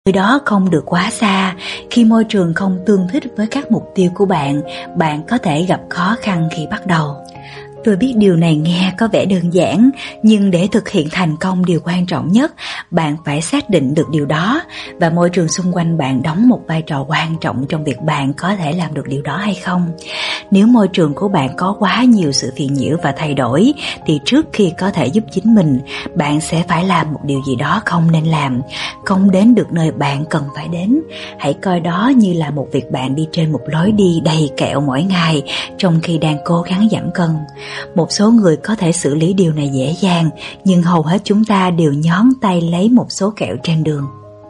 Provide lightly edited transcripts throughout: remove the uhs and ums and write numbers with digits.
đó không được quá xa. Khi môi trường không tương thích với các mục tiêu của bạn, bạn có thể gặp khó khăn khi bắt đầu. Tôi biết điều này nghe có vẻ đơn giản, nhưng để thực hiện thành công điều quan trọng nhất, bạn phải xác định được điều đó, và môi trường xung quanh bạn đóng một vai trò quan trọng trong việc bạn có thể làm được điều đó hay không. Nếu môi trường của bạn có quá nhiều sự phiền nhiễu và thay đổi, thì trước khi có thể giúp chính mình, bạn sẽ phải làm một điều gì đó không nên làm, không đến được nơi bạn cần phải đến. Hãy coi đó như là một việc bạn đi trên một lối đi đầy kẹo mỗi ngày, trong khi đang cố gắng giảm cân. Một số người có thể xử lý điều này dễ dàng, nhưng hầu hết chúng ta đều nhón tay lấy một số kẹo trên đường.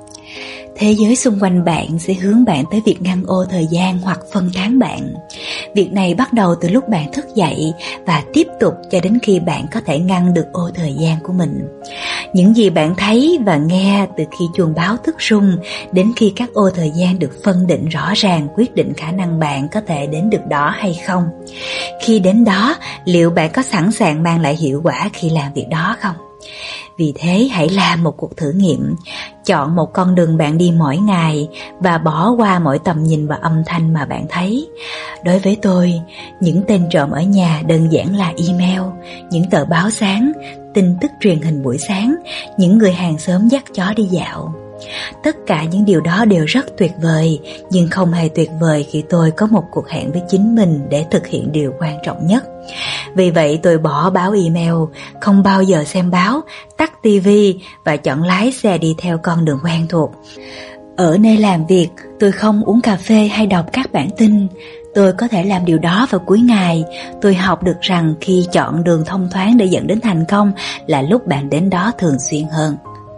Thế giới xung quanh bạn sẽ hướng bạn tới việc ngăn ô thời gian hoặc phân tán bạn. Việc này bắt đầu từ lúc bạn thức dậy và tiếp tục cho đến khi bạn có thể ngăn được ô thời gian của mình. Những gì bạn thấy và nghe từ khi chuông báo thức rung đến khi các ô thời gian được phân định rõ ràng quyết định khả năng bạn có thể đến được đó hay không. Khi đến đó, liệu bạn có sẵn sàng mang lại hiệu quả khi làm việc đó không? Vì thế hãy làm một cuộc thử nghiệm. Chọn một con đường bạn đi mỗi ngày và bỏ qua mọi tầm nhìn và âm thanh mà bạn thấy. Đối với tôi, những tên trộm ở nhà đơn giản là email, những tờ báo sáng, tin tức truyền hình buổi sáng, những người hàng xóm dắt chó đi dạo. Tất cả những điều đó đều rất tuyệt vời, nhưng không hề tuyệt vời khi tôi có một cuộc hẹn với chính mình để thực hiện điều quan trọng nhất. Vì vậy tôi bỏ báo email, không bao giờ xem báo, tắt tivi và chọn lái xe đi theo con đường quen thuộc. Ở nơi làm việc, tôi không uống cà phê hay đọc các bản tin. Tôi có thể làm điều đó vào cuối ngày. Tôi học được rằng khi chọn đường thông thoáng để dẫn đến thành công là lúc bạn đến đó thường xuyên hơn.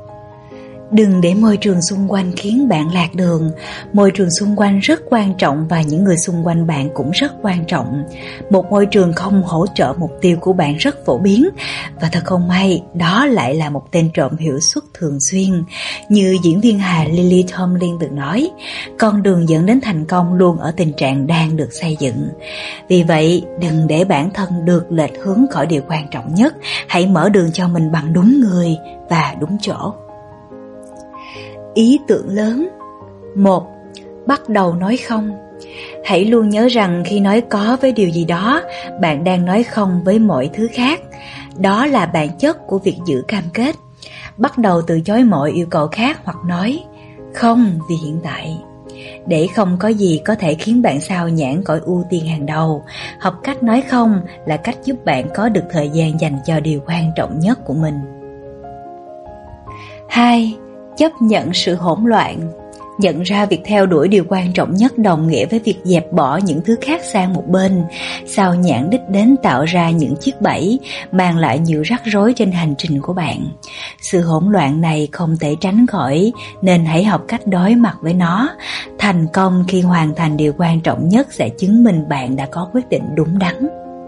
Đừng để môi trường xung quanh khiến bạn lạc đường. Môi trường xung quanh rất quan trọng và những người xung quanh bạn cũng rất quan trọng. Một môi trường không hỗ trợ mục tiêu của bạn rất phổ biến, và thật không may, đó lại là một tên trộm hiệu suất thường xuyên. Như diễn viên hài Lily Tomlin từng nói, con đường dẫn đến thành công luôn ở tình trạng đang được xây dựng. Vì vậy, đừng để bản thân được lệch hướng khỏi điều quan trọng nhất. Hãy mở đường cho mình bằng đúng người và đúng chỗ. Ý tưởng lớn. 1. Bắt đầu nói không. Hãy luôn nhớ rằng khi nói có với điều gì đó, bạn đang nói không với mọi thứ khác. Đó là bản chất của việc giữ cam kết. Bắt đầu từ chối mọi yêu cầu khác hoặc nói không vì hiện tại. Để không có gì có thể khiến bạn xao nhãng cõi ưu tiên hàng đầu. Học cách nói không là cách giúp bạn có được thời gian dành cho điều quan trọng nhất của mình. 2. Chấp nhận sự hỗn loạn. Nhận ra việc theo đuổi điều quan trọng nhất đồng nghĩa với việc dẹp bỏ những thứ khác sang một bên. Sao nhãng đích đến tạo ra những chiếc bẫy, mang lại nhiều rắc rối trên hành trình của bạn. Sự hỗn loạn này không thể tránh khỏi, nên hãy học cách đối mặt với nó. Thành công khi hoàn thành điều quan trọng nhất sẽ chứng minh bạn đã có quyết định đúng đắn.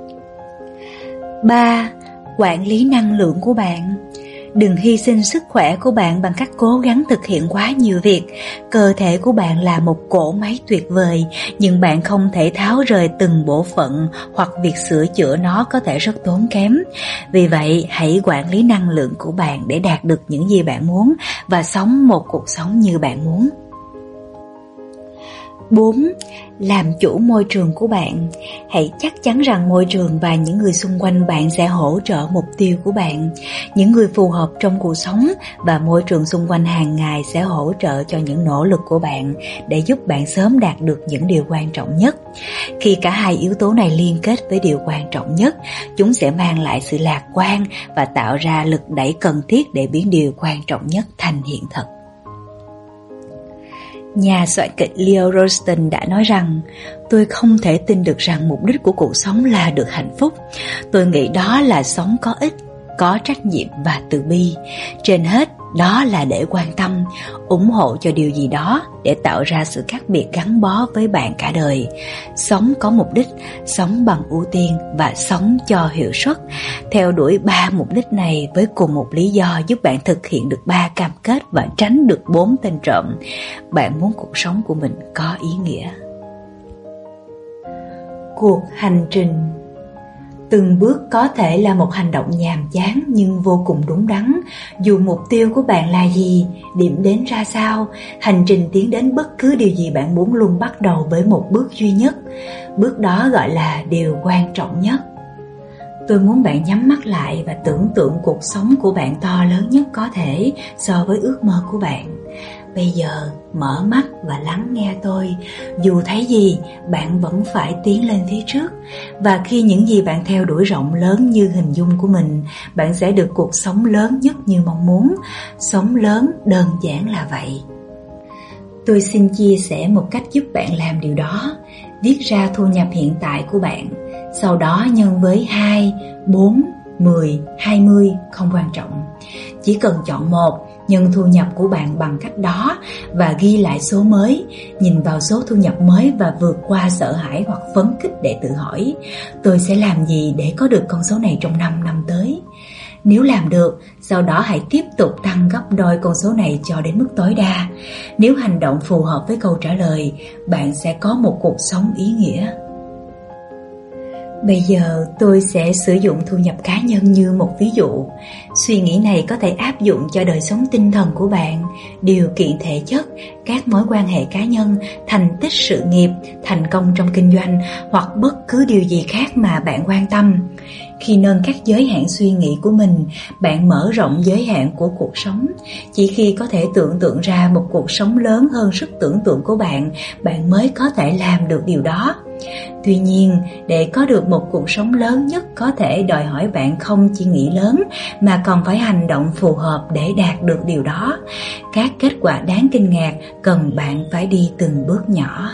3. Quản lý năng lượng của bạn. Đừng hy sinh sức khỏe của bạn bằng cách cố gắng thực hiện quá nhiều việc. Cơ thể của bạn là một cỗ máy tuyệt vời, nhưng bạn không thể tháo rời từng bộ phận, hoặc việc sửa chữa nó có thể rất tốn kém. Vì vậy, hãy quản lý năng lượng của bạn để đạt được những gì bạn muốn và sống một cuộc sống như bạn muốn. 4. Làm chủ môi trường của bạn. Hãy chắc chắn rằng môi trường và những người xung quanh bạn sẽ hỗ trợ mục tiêu của bạn. Những người phù hợp trong cuộc sống và môi trường xung quanh hàng ngày sẽ hỗ trợ cho những nỗ lực của bạn để giúp bạn sớm đạt được những điều quan trọng nhất. Khi cả hai yếu tố này liên kết với điều quan trọng nhất, chúng sẽ mang lại sự lạc quan và tạo ra lực đẩy cần thiết để biến điều quan trọng nhất thành hiện thực. Nhà soạn kịch Leo Rosten đã nói rằng, tôi không thể tin được rằng mục đích của cuộc sống là được hạnh phúc. Tôi nghĩ đó là sống có ích, có trách nhiệm và từ bi. Trên hết, đó là để quan tâm, ủng hộ cho điều gì đó để tạo ra sự khác biệt gắn bó với bạn cả đời. Sống có mục đích, sống bằng ưu tiên và sống cho hiệu suất. Theo đuổi 3 mục đích này với cùng một lý do giúp bạn thực hiện được 3 cam kết và tránh được 4 tên trộm. Bạn muốn cuộc sống của mình có ý nghĩa. Cuộc hành trình. Từng bước có thể là một hành động nhàm chán nhưng vô cùng đúng đắn. Dù mục tiêu của bạn là gì, điểm đến ra sao, hành trình tiến đến bất cứ điều gì bạn muốn luôn bắt đầu với một bước duy nhất. Bước đó gọi là điều quan trọng nhất. Tôi muốn bạn nhắm mắt lại và tưởng tượng cuộc sống của bạn to lớn nhất có thể so với ước mơ của bạn. Bây giờ mở mắt và lắng nghe tôi. Dù thấy gì, bạn vẫn phải tiến lên phía trước. Và khi những gì bạn theo đuổi rộng lớn như hình dung của mình, bạn sẽ được cuộc sống lớn nhất như mong muốn. Sống lớn đơn giản là vậy. Tôi xin chia sẻ một cách giúp bạn làm điều đó. Viết ra thu nhập hiện tại của bạn, sau đó nhân với 2, 4, 10, 20, không quan trọng. Chỉ cần chọn một, nhân thu nhập của bạn bằng cách đó và ghi lại số mới, nhìn vào số thu nhập mới và vượt qua sợ hãi hoặc phấn khích để tự hỏi, tôi sẽ làm gì để có được con số này trong 5 năm tới? Nếu làm được, sau đó hãy tiếp tục tăng gấp đôi con số này cho đến mức tối đa. Nếu hành động phù hợp với câu trả lời, bạn sẽ có một cuộc sống ý nghĩa. Bây giờ tôi sẽ sử dụng thu nhập cá nhân như một ví dụ. Suy nghĩ này có thể áp dụng cho đời sống tinh thần của bạn, điều kiện thể chất, các mối quan hệ cá nhân, thành tích sự nghiệp, thành công trong kinh doanh hoặc bất cứ điều gì khác mà bạn quan tâm. Khi nâng các giới hạn suy nghĩ của mình, bạn mở rộng giới hạn của cuộc sống. Chỉ khi có thể tưởng tượng ra một cuộc sống lớn hơn sức tưởng tượng của bạn, bạn mới có thể làm được điều đó. Tuy nhiên, để có được một cuộc sống lớn nhất có thể đòi hỏi bạn không chỉ nghĩ lớn mà còn phải hành động phù hợp để đạt được điều đó. Các kết quả đáng kinh ngạc cần bạn phải đi từng bước nhỏ.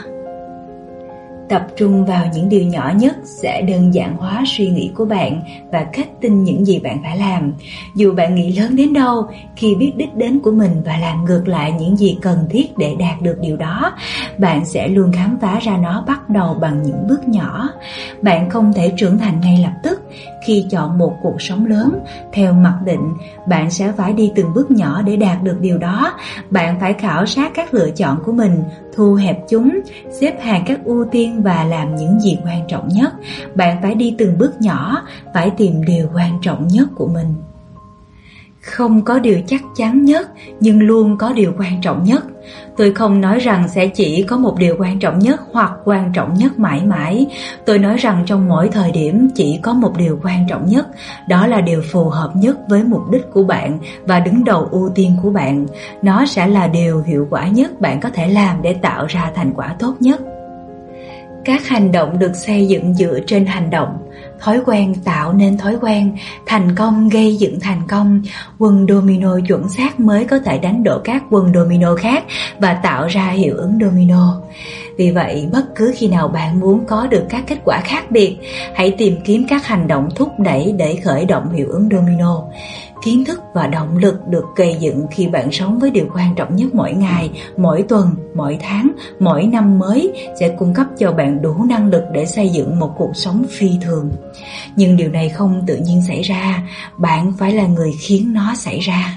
Tập trung vào những điều nhỏ nhất sẽ đơn giản hóa suy nghĩ của bạn và kết tinh những gì bạn phải làm. Dù bạn nghĩ lớn đến đâu, khi biết đích đến của mình và làm ngược lại những gì cần thiết để đạt được điều đó, bạn sẽ luôn khám phá ra nó bắt đầu bằng những bước nhỏ. Bạn không thể trưởng thành ngay lập tức. Khi chọn một cuộc sống lớn, theo mặc định, bạn sẽ phải đi từng bước nhỏ để đạt được điều đó. Bạn phải khảo sát các lựa chọn của mình, thu hẹp chúng, xếp hàng các ưu tiên và làm những gì quan trọng nhất. Bạn phải đi từng bước nhỏ, phải tìm điều quan trọng nhất của mình. Không có điều chắc chắn nhất, nhưng luôn có điều quan trọng nhất. Tôi không nói rằng sẽ chỉ có một điều quan trọng nhất hoặc quan trọng nhất mãi mãi. Tôi nói rằng trong mỗi thời điểm chỉ có một điều quan trọng nhất. Đó là điều phù hợp nhất với mục đích của bạn và đứng đầu ưu tiên của bạn. Nó sẽ là điều hiệu quả nhất bạn có thể làm để tạo ra thành quả tốt nhất. Các hành động được xây dựng dựa trên hành động. Thói quen tạo nên thói quen, thành công gây dựng thành công. Quân domino chuẩn xác mới có thể đánh đổ các quân domino khác và tạo ra hiệu ứng domino. Vì vậy, bất cứ khi nào bạn muốn có được các kết quả khác biệt, hãy tìm kiếm các hành động thúc đẩy để khởi động hiệu ứng domino. Kiến thức và động lực được gây dựng khi bạn sống với điều quan trọng nhất mỗi ngày, mỗi tuần, mỗi tháng, mỗi năm mới sẽ cung cấp cho bạn đủ năng lực để xây dựng một cuộc sống phi thường. Nhưng điều này không tự nhiên xảy ra, bạn phải là người khiến nó xảy ra.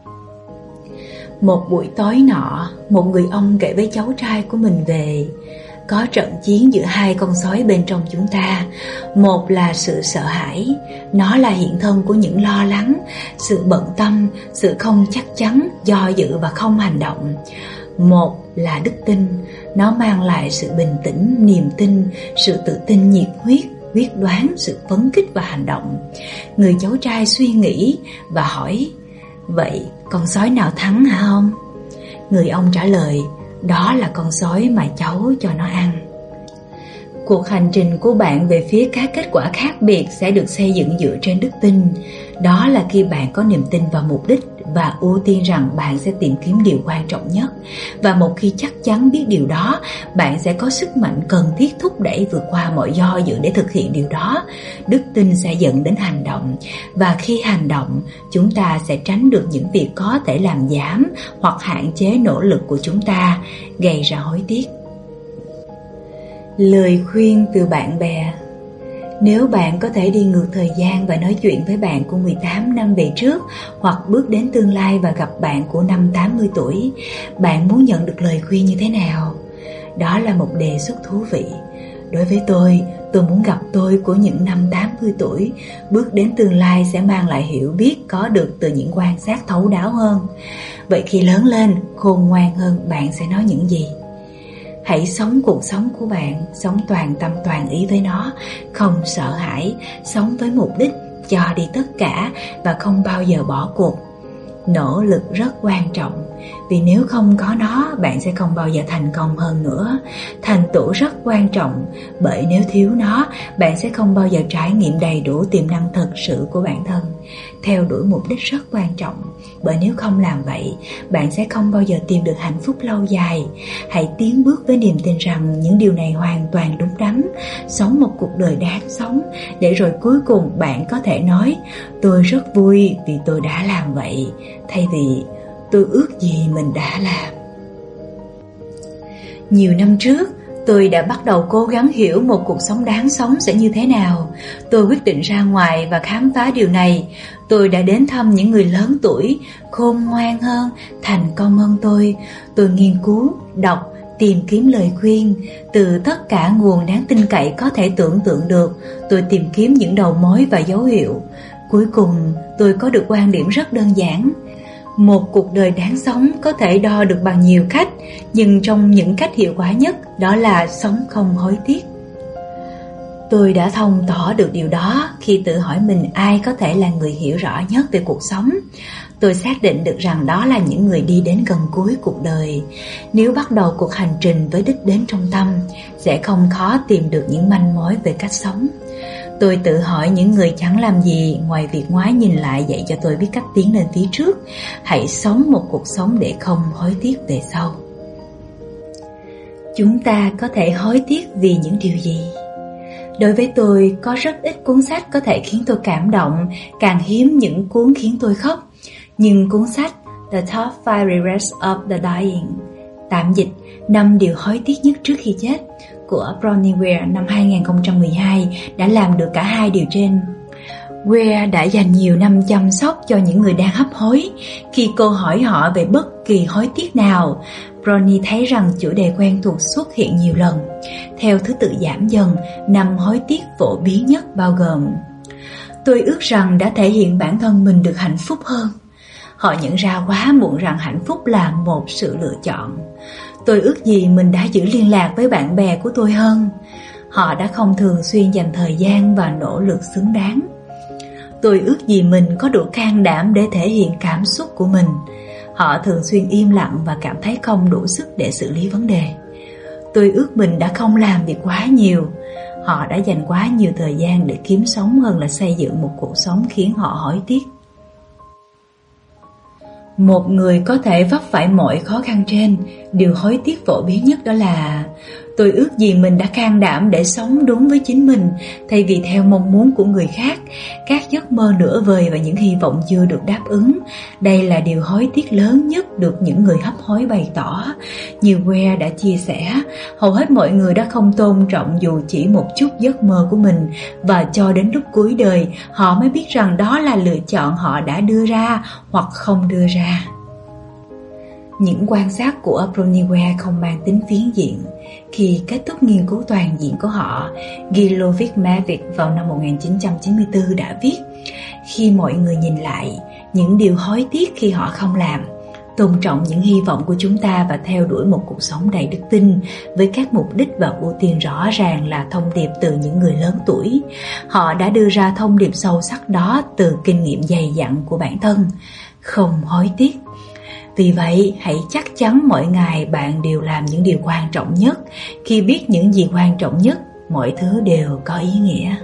Một buổi tối nọ, một người ông kể với cháu trai của mình về có trận chiến giữa hai con sói bên trong chúng ta. Một là sự sợ hãi, nó là hiện thân của những lo lắng, sự bận tâm, sự không chắc chắn, do dự và không hành động. Một là đức tin, nó mang lại sự bình tĩnh, niềm tin, sự tự tin nhiệt huyết, quyết đoán, sự phấn khích và hành động. Người cháu trai suy nghĩ và hỏi, vậy con sói nào thắng hả ông? Người ông trả lời, đó là con sói mà cháu cho nó ăn. Cuộc hành trình của bạn về phía các kết quả khác biệt sẽ được xây dựng dựa trên đức tin. Đó là khi bạn có niềm tin vào mục đích và ưu tiên rằng bạn sẽ tìm kiếm điều quan trọng nhất. Và một khi chắc chắn biết điều đó, bạn sẽ có sức mạnh cần thiết thúc đẩy vượt qua mọi do dự để thực hiện điều đó. Đức tin sẽ dẫn đến hành động, và khi hành động, chúng ta sẽ tránh được những việc có thể làm giảm hoặc hạn chế nỗ lực của chúng ta, gây ra hối tiếc. Lời khuyên từ bạn bè. Nếu bạn có thể đi ngược thời gian và nói chuyện với bạn của 18 năm về trước, hoặc bước đến tương lai và gặp bạn của năm 80 tuổi, bạn muốn nhận được lời khuyên như thế nào? Đó là một đề xuất thú vị. Đối với tôi Tôi muốn gặp tôi của những năm 80 tuổi, bước đến tương lai sẽ mang lại hiểu biết có được từ những quan sát thấu đáo hơn. Vậy khi lớn lên, khôn ngoan hơn, bạn sẽ nói những gì? Hãy sống cuộc sống của bạn, sống toàn tâm toàn ý với nó, không sợ hãi, sống với mục đích, cho đi tất cả và không bao giờ bỏ cuộc. Nỗ lực rất quan trọng, vì nếu không có nó, bạn sẽ không bao giờ thành công hơn nữa. Thành tựu rất quan trọng, bởi nếu thiếu nó, bạn sẽ không bao giờ trải nghiệm đầy đủ tiềm năng thực sự của bản thân. Theo đuổi mục đích rất quan trọng, bởi nếu không làm vậy, bạn sẽ không bao giờ tìm được hạnh phúc lâu dài. Hãy tiến bước với niềm tin rằng những điều này hoàn toàn đúng đắn. Sống một cuộc đời đáng sống, để rồi cuối cùng bạn có thể nói: tôi rất vui vì tôi đã làm vậy, thay vì tôi ước gì mình đã làm. Nhiều năm trước, tôi đã bắt đầu cố gắng hiểu một cuộc sống đáng sống sẽ như thế nào. Tôi quyết định ra ngoài và khám phá điều này. Tôi đã đến thăm những người lớn tuổi, khôn ngoan hơn, thành công hơn tôi. Tôi nghiên cứu, đọc, tìm kiếm lời khuyên từ tất cả nguồn đáng tin cậy có thể tưởng tượng được. Tôi tìm kiếm những đầu mối và dấu hiệu. Cuối cùng, tôi có được quan điểm rất đơn giản. Một cuộc đời đáng sống có thể đo được bằng nhiều cách, nhưng trong những cách hiệu quả nhất, đó là sống không hối tiếc. Tôi đã thông tỏ được điều đó khi tự hỏi mình ai có thể là người hiểu rõ nhất về cuộc sống. Tôi xác định được rằng đó là những người đi đến gần cuối cuộc đời. Nếu bắt đầu cuộc hành trình với đích đến trong tâm, sẽ không khó tìm được những manh mối về cách sống. Tôi tự hỏi những người chẳng làm gì ngoài việc ngoái nhìn lại dạy cho tôi biết cách tiến lên phía trước. Hãy sống một cuộc sống để không hối tiếc về sau. Chúng ta có thể hối tiếc vì những điều gì? Đối với tôi, có rất ít cuốn sách có thể khiến tôi cảm động, càng hiếm những cuốn khiến tôi khóc. Nhưng cuốn sách The Top 5 Regrets of the Dying, tạm dịch 5 điều hối tiếc nhất trước khi chết, của Bronnie Ware năm 2012 đã làm được cả hai điều trên. Ware đã dành nhiều năm chăm sóc cho những người đang hấp hối. Khi cô hỏi họ về bất kỳ hối tiếc nào, Bronnie thấy rằng chủ đề quen thuộc xuất hiện nhiều lần. Theo thứ tự giảm dần, 5 hối tiếc phổ biến nhất bao gồm: tôi ước rằng đã thể hiện bản thân mình được hạnh phúc hơn. Họ nhận ra quá muộn rằng hạnh phúc là một sự lựa chọn. Tôi ước gì mình đã giữ liên lạc với bạn bè của tôi hơn. Họ đã không thường xuyên dành thời gian và nỗ lực xứng đáng. Tôi ước gì mình có đủ can đảm để thể hiện cảm xúc của mình. Họ thường xuyên im lặng và cảm thấy không đủ sức để xử lý vấn đề. Tôi ước mình đã không làm việc quá nhiều. Họ đã dành quá nhiều thời gian để kiếm sống hơn là xây dựng một cuộc sống khiến họ hối tiếc. Một người có thể vấp phải mọi khó khăn trên, điều hối tiếc phổ biến nhất đó là: tôi ước gì mình đã can đảm để sống đúng với chính mình, thay vì theo mong muốn của người khác, các giấc mơ nửa vời và những hy vọng chưa được đáp ứng. Đây là điều hối tiếc lớn nhất được những người hấp hối bày tỏ. Như Ware đã chia sẻ, hầu hết mọi người đã không tôn trọng dù chỉ một chút giấc mơ của mình, và cho đến lúc cuối đời, họ mới biết rằng đó là lựa chọn họ đã đưa ra hoặc không đưa ra. Những quan sát của Bronnie Ware không mang tính phiến diện. Khi kết thúc nghiên cứu toàn diện của họ, Gilovic Mavic vào năm 1994 đã viết: khi mọi người nhìn lại những điều hối tiếc khi họ không làm, tôn trọng những hy vọng của chúng ta và theo đuổi một cuộc sống đầy đức tin với các mục đích và ưu tiên rõ ràng là thông điệp từ những người lớn tuổi. Họ đã đưa ra thông điệp sâu sắc đó từ kinh nghiệm dày dặn của bản thân: không hối tiếc. Vì vậy, hãy chắc chắn mỗi ngày bạn đều làm những điều quan trọng nhất. Khi biết những gì quan trọng nhất, mọi thứ đều có ý nghĩa.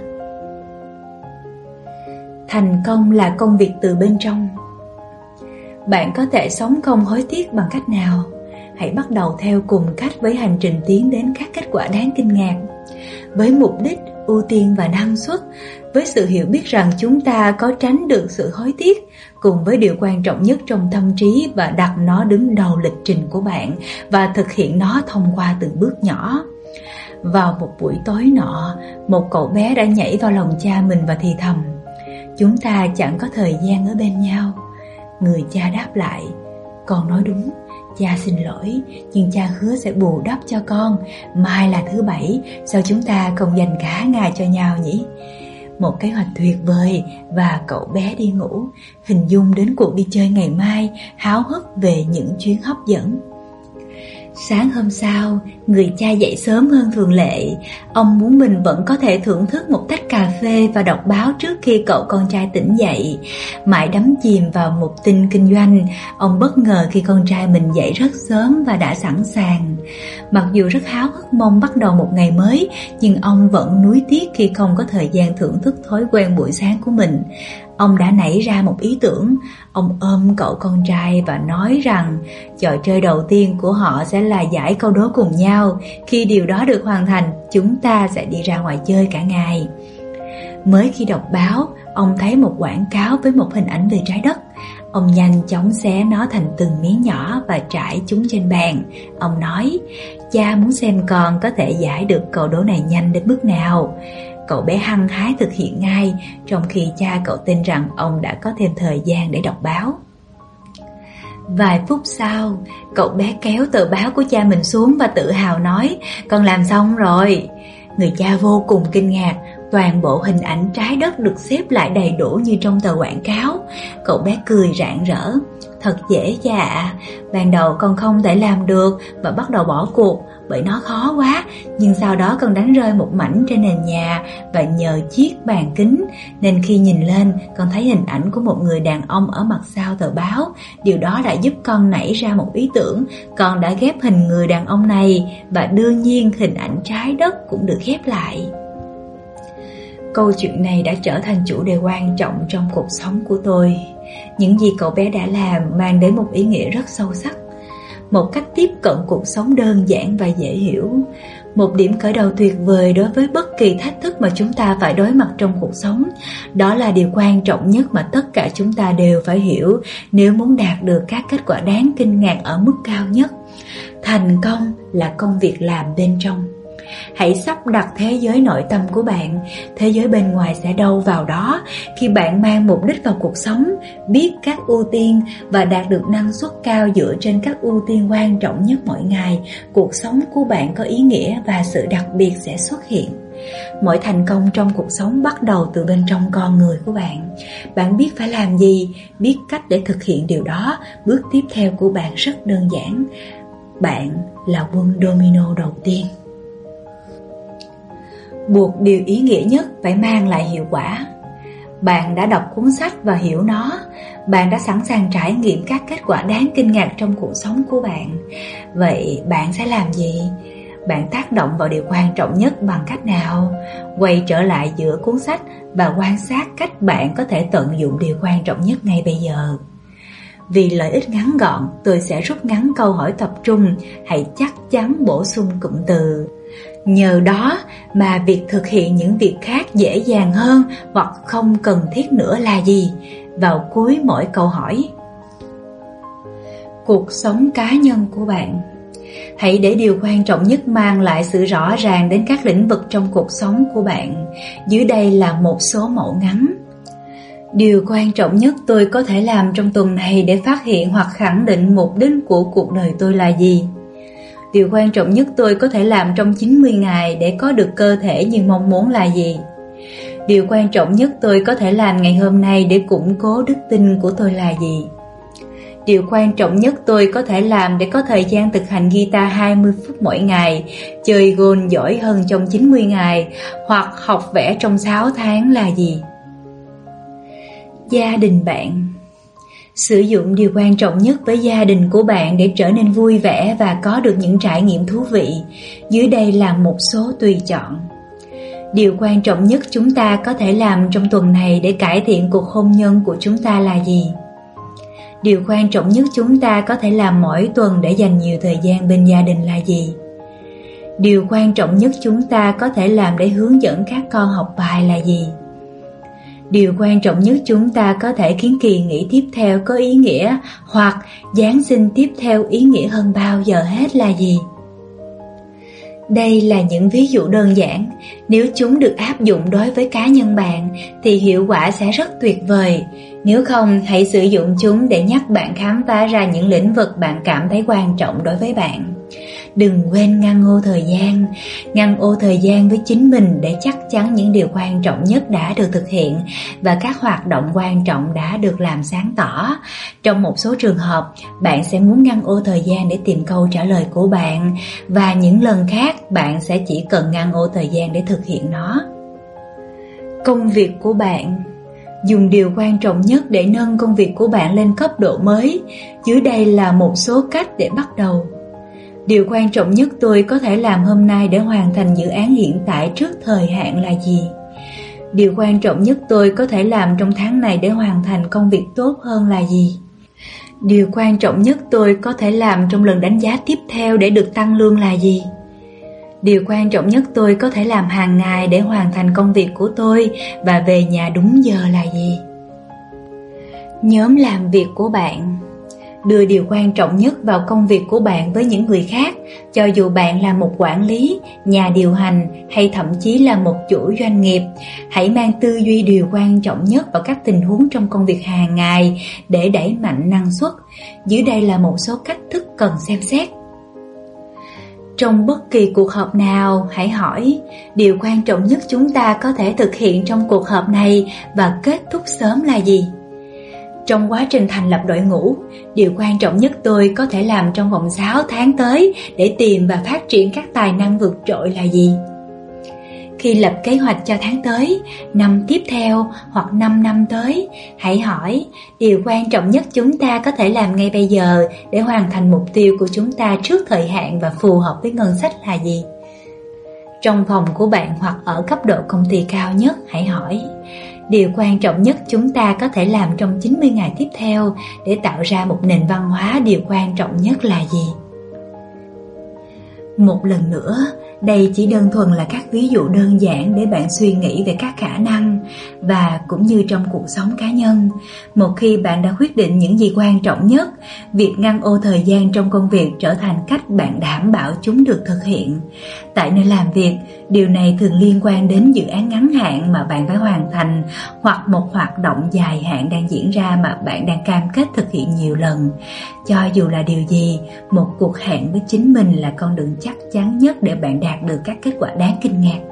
Thành công là công việc từ bên trong. Bạn có thể sống không hối tiếc bằng cách nào? Hãy bắt đầu theo cùng cách với hành trình tiến đến các kết quả đáng kinh ngạc. Với mục đích, ưu tiên và năng suất, với sự hiểu biết rằng chúng ta có tránh được sự hối tiếc, cùng với điều quan trọng nhất trong tâm trí và đặt nó đứng đầu lịch trình của bạn và thực hiện nó thông qua từng bước nhỏ. Vào một buổi tối nọ, một cậu bé đã nhảy vào lòng cha mình và thì thầm: chúng ta chẳng có thời gian ở bên nhau. Người cha đáp lại: con nói đúng, Cha xin lỗi, nhưng cha hứa sẽ bù đắp cho con. Mai là thứ Bảy, sao chúng ta không dành cả ngày cho nhau nhỉ? Một kế hoạch tuyệt vời. Và cậu bé đi ngủ, hình dung đến cuộc đi chơi ngày mai, háo hức về những chuyến hấp dẫn. Sáng hôm sau, người cha dậy sớm hơn thường lệ. Ông muốn mình vẫn có thể thưởng thức một tách cà phê và đọc báo trước khi cậu con trai tỉnh dậy. Mãi đắm chìm vào mục tin kinh doanh, ông bất ngờ khi con trai mình dậy rất sớm và đã sẵn sàng. Mặc dù rất háo hức mong bắt đầu một ngày mới, nhưng ông vẫn nuối tiếc khi không có thời gian thưởng thức thói quen buổi sáng của mình. Ông đã nảy ra một ý tưởng. Ông ôm cậu con trai và nói rằng trò chơi đầu tiên của họ sẽ là giải câu đố cùng nhau. Khi điều đó được hoàn thành, chúng ta sẽ đi ra ngoài chơi cả ngày. Mới khi đọc báo, ông thấy một quảng cáo với một hình ảnh về trái đất. Ông nhanh chóng xé nó thành từng miếng nhỏ và trải chúng trên bàn. Ông nói, cha muốn xem con có thể giải được câu đố này nhanh đến mức nào. Cậu bé hăng hái thực hiện ngay, trong khi cha cậu tin rằng ông đã có thêm thời gian để đọc báo. Vài phút sau, cậu bé kéo tờ báo của cha mình xuống và tự hào nói, con làm xong rồi. Người cha vô cùng kinh ngạc, toàn bộ hình ảnh trái đất được xếp lại đầy đủ như trong tờ quảng cáo. Cậu bé cười rạng rỡ, thật dễ cha ạ. Ban đầu con không thể làm được và bắt đầu bỏ cuộc bởi nó khó quá, nhưng sau đó con đánh rơi một mảnh trên nền nhà và nhờ chiếc bàn kính nên khi nhìn lên con thấy hình ảnh của một người đàn ông ở mặt sau tờ báo. Điều đó đã giúp con nảy ra một ý tưởng. Con đã ghép hình người đàn ông này và đương nhiên hình ảnh trái đất cũng được ghép lại. Câu chuyện này đã trở thành chủ đề quan trọng trong cuộc sống của tôi. Những gì cậu bé đã làm mang đến một ý nghĩa rất sâu sắc, một cách tiếp cận cuộc sống đơn giản và dễ hiểu, một điểm khởi đầu tuyệt vời đối với bất kỳ thách thức mà chúng ta phải đối mặt trong cuộc sống. Đó là điều quan trọng nhất mà tất cả chúng ta đều phải hiểu nếu muốn đạt được các kết quả đáng kinh ngạc ở mức cao nhất. Thành công là công việc làm bên trong. Hãy sắp đặt thế giới nội tâm của bạn, thế giới bên ngoài sẽ đâu vào đó. Khi bạn mang mục đích vào cuộc sống, biết các ưu tiên và đạt được năng suất cao dựa trên các ưu tiên quan trọng nhất mỗi ngày, cuộc sống của bạn có ý nghĩa và sự đặc biệt sẽ xuất hiện. Mọi thành công trong cuộc sống bắt đầu từ bên trong con người của bạn. Bạn biết phải làm gì, biết cách để thực hiện điều đó. Bước tiếp theo của bạn rất đơn giản. Bạn là quân domino đầu tiên. Buộc điều ý nghĩa nhất phải mang lại hiệu quả. Bạn đã đọc cuốn sách và hiểu nó. Bạn đã sẵn sàng trải nghiệm các kết quả đáng kinh ngạc trong cuộc sống của bạn. Vậy bạn sẽ làm gì? Bạn tác động vào điều quan trọng nhất bằng cách nào? Quay trở lại giữa cuốn sách và quan sát cách bạn có thể tận dụng điều quan trọng nhất ngay bây giờ. Vì lợi ích ngắn gọn, tôi sẽ rút ngắn câu hỏi tập trung. Hãy chắc chắn bổ sung cụm từ. Nhờ đó mà việc thực hiện những việc khác dễ dàng hơn hoặc không cần thiết nữa là gì? Vào cuối mỗi câu hỏi. Cuộc sống cá nhân của bạn. Hãy để điều quan trọng nhất mang lại sự rõ ràng đến các lĩnh vực trong cuộc sống của bạn. Dưới đây là một số mẫu ngắn. Điều quan trọng nhất tôi có thể làm trong tuần này để phát hiện hoặc khẳng định mục đích của cuộc đời tôi là gì? Điều quan trọng nhất tôi có thể làm trong 90 ngày để có được cơ thể như mong muốn là gì? Điều quan trọng nhất tôi có thể làm ngày hôm nay để củng cố đức tin của tôi là gì? Điều quan trọng nhất tôi có thể làm để có thời gian thực hành guitar 20 phút mỗi ngày, chơi golf giỏi hơn trong 90 ngày, hoặc học vẽ trong 6 tháng là gì? Gia đình bạn. Sử dụng điều quan trọng nhất với gia đình của bạn để trở nên vui vẻ và có được những trải nghiệm thú vị. Dưới đây là một số tùy chọn. Điều quan trọng nhất chúng ta có thể làm trong tuần này để cải thiện cuộc hôn nhân của chúng ta là gì? Điều quan trọng nhất chúng ta có thể làm mỗi tuần để dành nhiều thời gian bên gia đình là gì? Điều quan trọng nhất chúng ta có thể làm để hướng dẫn các con học bài là gì? Điều quan trọng nhất chúng ta có thể khiến kỳ nghỉ tiếp theo có ý nghĩa hoặc Giáng sinh tiếp theo ý nghĩa hơn bao giờ hết là gì? Đây là những ví dụ đơn giản, nếu chúng được áp dụng đối với cá nhân bạn thì hiệu quả sẽ rất tuyệt vời. Nếu không, hãy sử dụng chúng để nhắc bạn khám phá ra những lĩnh vực bạn cảm thấy quan trọng đối với bạn. Đừng quên ngăn ô thời gian. Ngăn ô thời gian với chính mình để chắc chắn những điều quan trọng nhất đã được thực hiện và các hoạt động quan trọng đã được làm sáng tỏ. Trong một số trường hợp, bạn sẽ muốn ngăn ô thời gian để tìm câu trả lời của bạn, và những lần khác bạn sẽ chỉ cần ngăn ô thời gian để thực hiện nó. Công việc của bạn. Dùng điều quan trọng nhất để nâng công việc của bạn lên cấp độ mới. Dưới đây là một số cách để bắt đầu. Điều quan trọng nhất tôi có thể làm hôm nay để hoàn thành dự án hiện tại trước thời hạn là gì? Điều quan trọng nhất tôi có thể làm trong tháng này để hoàn thành công việc tốt hơn là gì? Điều quan trọng nhất tôi có thể làm trong lần đánh giá tiếp theo để được tăng lương là gì? Điều quan trọng nhất tôi có thể làm hàng ngày để hoàn thành công việc của tôi và về nhà đúng giờ là gì? Nhóm làm việc của bạn. Đưa điều quan trọng nhất vào công việc của bạn với những người khác, cho dù bạn là một quản lý, nhà điều hành hay thậm chí là một chủ doanh nghiệp. Hãy mang tư duy điều quan trọng nhất vào các tình huống trong công việc hàng ngày để đẩy mạnh năng suất. Dưới đây là một số cách thức cần xem xét. Trong bất kỳ cuộc họp nào, hãy hỏi điều quan trọng nhất chúng ta có thể thực hiện trong cuộc họp này và kết thúc sớm là gì? Trong quá trình thành lập đội ngũ, điều quan trọng nhất tôi có thể làm trong vòng 6 tháng tới để tìm và phát triển các tài năng vượt trội là gì? Khi lập kế hoạch cho tháng tới, năm tiếp theo hoặc 5 năm tới, hãy hỏi điều quan trọng nhất chúng ta có thể làm ngay bây giờ để hoàn thành mục tiêu của chúng ta trước thời hạn và phù hợp với ngân sách là gì? Trong phòng của bạn hoặc ở cấp độ công ty cao nhất, hãy hỏi điều quan trọng nhất chúng ta có thể làm trong 90 ngày tiếp theo để tạo ra một nền văn hóa điều quan trọng nhất là gì? Một lần nữa, đây chỉ đơn thuần là các ví dụ đơn giản để bạn suy nghĩ về các khả năng, và cũng như trong cuộc sống cá nhân, một khi bạn đã quyết định những gì quan trọng nhất, việc ngăn ô thời gian trong công việc trở thành cách bạn đảm bảo chúng được thực hiện. Tại nơi làm việc, điều này thường liên quan đến dự án ngắn hạn mà bạn phải hoàn thành, hoặc một hoạt động dài hạn đang diễn ra mà bạn đang cam kết thực hiện nhiều lần. Cho dù là điều gì, một cuộc hẹn với chính mình là con đường chắc chắn nhất để bạn đạt được các kết quả đáng kinh ngạc.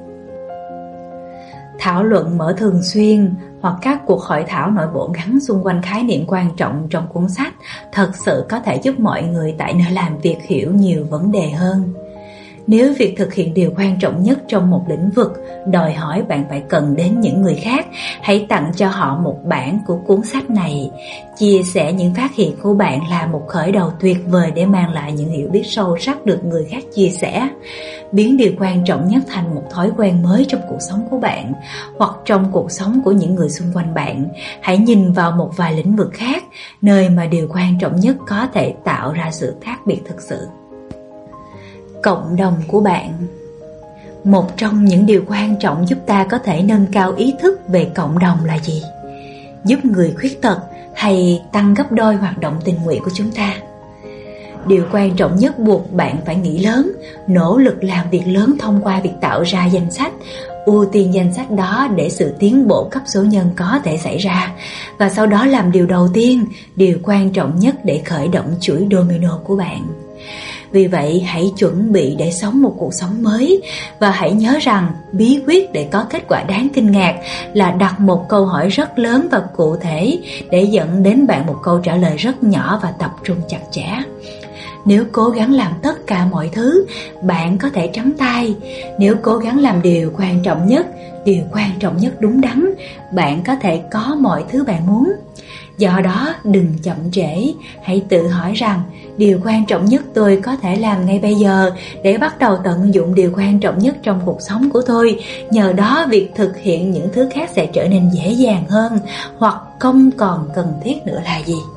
Thảo luận mở thường xuyên hoặc các cuộc hội thảo nội bộ gắn xung quanh khái niệm quan trọng trong cuốn sách thật sự có thể giúp mọi người tại nơi làm việc hiểu nhiều vấn đề hơn. Nếu việc thực hiện điều quan trọng nhất trong một lĩnh vực đòi hỏi bạn phải cần đến những người khác, hãy tặng cho họ một bản của cuốn sách này. Chia sẻ những phát hiện của bạn là một khởi đầu tuyệt vời để mang lại những hiểu biết sâu sắc được người khác chia sẻ. Biến điều quan trọng nhất thành một thói quen mới trong cuộc sống của bạn hoặc trong cuộc sống của những người xung quanh bạn. Hãy nhìn vào một vài lĩnh vực khác, nơi mà điều quan trọng nhất có thể tạo ra sự khác biệt thực sự. Cộng đồng của bạn. Một trong những điều quan trọng giúp ta có thể nâng cao ý thức về cộng đồng là gì? Giúp người khuyết tật hay tăng gấp đôi hoạt động tình nguyện của chúng ta? Điều quan trọng nhất buộc bạn phải nghĩ lớn, nỗ lực làm việc lớn thông qua việc tạo ra danh sách, ưu tiên danh sách đó để sự tiến bộ cấp số nhân có thể xảy ra, và sau đó làm điều đầu tiên, điều quan trọng nhất để khởi động chuỗi domino của bạn. Vì vậy, hãy chuẩn bị để sống một cuộc sống mới, và hãy nhớ rằng bí quyết để có kết quả đáng kinh ngạc là đặt một câu hỏi rất lớn và cụ thể để dẫn đến bạn một câu trả lời rất nhỏ và tập trung chặt chẽ. Nếu cố gắng làm tất cả mọi thứ, bạn có thể trắng tay. Nếu cố gắng làm điều quan trọng nhất đúng đắn, bạn có thể có mọi thứ bạn muốn. Do đó, đừng chậm trễ, hãy tự hỏi rằng điều quan trọng nhất tôi có thể làm ngay bây giờ để bắt đầu tận dụng điều quan trọng nhất trong cuộc sống của tôi. Nhờ đó, việc thực hiện những thứ khác sẽ trở nên dễ dàng hơn hoặc không còn cần thiết nữa là gì?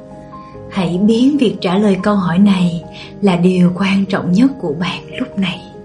Hãy biến việc trả lời câu hỏi này là điều quan trọng nhất của bạn lúc này.